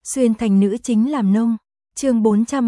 Xuyên thành nữ chính làm nông. Chương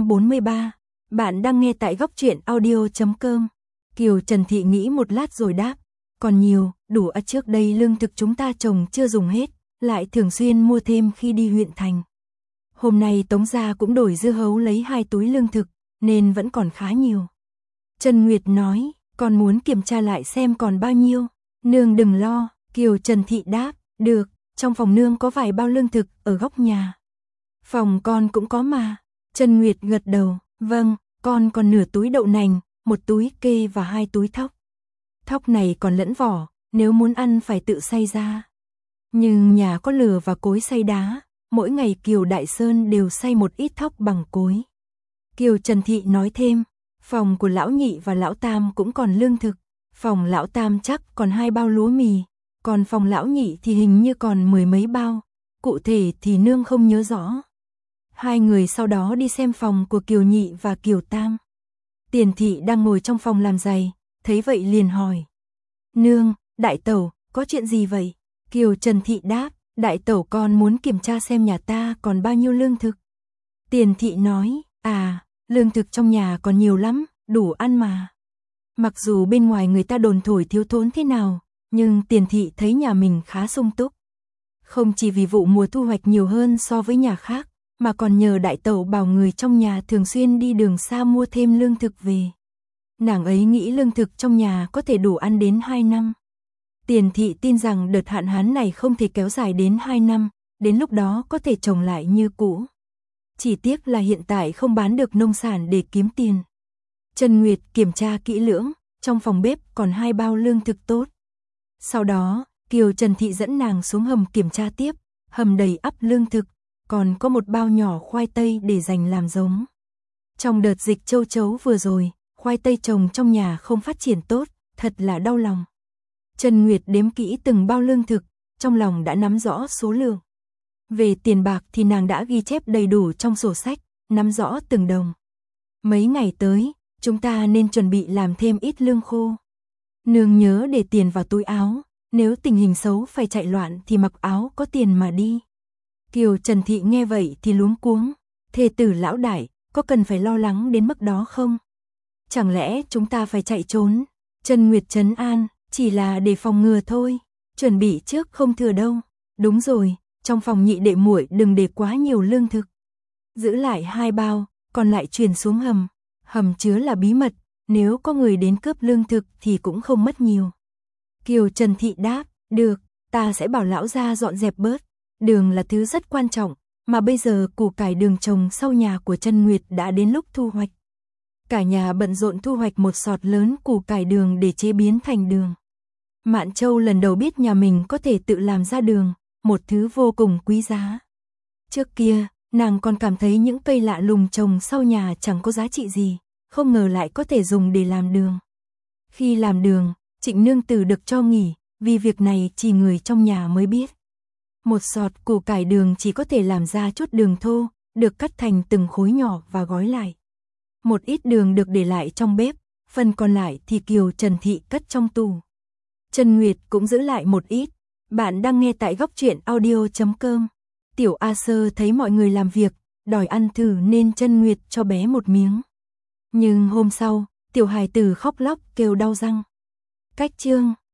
443. Bạn đang nghe tại góc truyện audio.com. Kiều Trần Thị nghĩ một lát rồi đáp, còn nhiều, đủ à, trước đây lương thực chúng ta trồng chưa dùng hết, lại thường xuyên mua thêm khi đi huyện thành. Hôm nay Tống gia cũng đổi dưa hấu lấy 2 túi lương thực, nên vẫn còn khá nhiều. Trần Nguyệt nói, con muốn kiểm tra lại xem còn bao nhiêu. Nương đừng lo, Kiều Trần Thị đáp, được, trong phòng nương có vài bao lương thực ở góc nhà. Phòng con cũng có mà. Trần Nguyệt gật đầu, vâng, con còn nửa túi đậu nành, 1 túi kê và 2 túi thóc. Thóc này còn lẫn vỏ, nếu muốn ăn phải tự xay ra. Nhưng nhà có lửa và cối xay đá, mỗi ngày Kiều Đại Sơn đều xay một ít thóc bằng cối. Kiều Trần Thị nói thêm, phòng của lão nhị và lão tam cũng còn lương thực, phòng lão tam chắc còn 2 bao lúa mì, còn phòng lão nhị thì hình như còn 10 mấy bao, cụ thể thì nương không nhớ rõ. Hai người sau đó đi xem phòng của Kiều Nhị và Kiều Tam. Tiền Thị đang ngồi trong phòng làm giày, thấy vậy liền hỏi. Nương, đại tẩu, có chuyện gì vậy? Kiều Trần Thị đáp, đại tẩu con muốn kiểm tra xem nhà ta còn bao nhiêu lương thực. Tiền Thị nói, lương thực trong nhà còn nhiều lắm, đủ ăn mà. Mặc dù bên ngoài người ta đồn thổi thiếu thốn thế nào, nhưng Tiền Thị thấy nhà mình khá sung túc. Không chỉ vì vụ mùa thu hoạch nhiều hơn so với nhà khác, mà còn nhờ đại tẩu bảo người trong nhà thường xuyên đi đường xa mua thêm lương thực về. Nàng ấy nghĩ lương thực trong nhà có thể đủ ăn đến 2 năm. Tiền Thị tin rằng đợt hạn hán này không thể kéo dài đến 2 năm, đến lúc đó có thể trồng lại như cũ. Chỉ tiếc là hiện tại không bán được nông sản để kiếm tiền. Trần Nguyệt kiểm tra kỹ lưỡng, trong phòng bếp còn 2 bao lương thực tốt. Sau đó, Kiều Trần Thị dẫn nàng xuống hầm kiểm tra tiếp, hầm đầy ắp lương thực, còn có 1 bao nhỏ khoai tây để dành làm giống. Trong đợt dịch châu chấu vừa rồi, khoai tây trồng trong nhà không phát triển tốt, thật là đau lòng. Trần Nguyệt đếm kỹ từng bao lương thực, trong lòng đã nắm rõ số lượng. Về tiền bạc thì nàng đã ghi chép đầy đủ trong sổ sách, nắm rõ từng đồng. Mấy ngày tới, chúng ta nên chuẩn bị làm thêm ít lương khô. Nương nhớ để tiền vào túi áo, nếu tình hình xấu phải chạy loạn thì mặc áo có tiền mà đi. Kiều Trần Thị nghe vậy thì luống cuống, thê tử lão đại, có cần phải lo lắng đến mức đó không? Chẳng lẽ chúng ta phải chạy trốn? Trần Nguyệt trấn an, chỉ là để phòng ngừa thôi, chuẩn bị trước không thừa đâu. Đúng rồi, trong phòng nhị đệ muội đừng để quá nhiều lương thực. Giữ lại 2 bao, còn lại chuyển xuống hầm. Hầm chứa là bí mật, nếu có người đến cướp lương thực thì cũng không mất nhiều. Kiều Trần Thị đáp, được, ta sẽ bảo lão gia dọn dẹp bớt. Đường là thứ rất quan trọng, mà bây giờ củ cải đường trồng sau nhà của Trần Nguyệt đã đến lúc thu hoạch. Cả nhà bận rộn thu hoạch một sọt lớn củ cải đường để chế biến thành đường. Mạn Châu lần đầu biết nhà mình có thể tự làm ra đường, một thứ vô cùng quý giá. Trước kia, nàng còn cảm thấy những cây lạ lùng trồng sau nhà chẳng có giá trị gì, không ngờ lại có thể dùng để làm đường. Khi làm đường, Trịnh nương tử được cho nghỉ, vì việc này chỉ người trong nhà mới biết. Một sọt củ cải đường chỉ có thể làm ra chút đường thô, được cắt thành từng khối nhỏ và gói lại. Một ít đường được để lại trong bếp, phần còn lại thì Kiều Trần Thị cất trong tủ. Trần Nguyệt cũng giữ lại một ít. Bạn đang nghe tại góc truyện audio.com. Tiểu A Sơ thấy mọi người làm việc, đòi ăn thử nên Trần Nguyệt cho bé một miếng. Nhưng hôm sau, tiểu hài tử khóc lóc kêu đau răng. Cách chương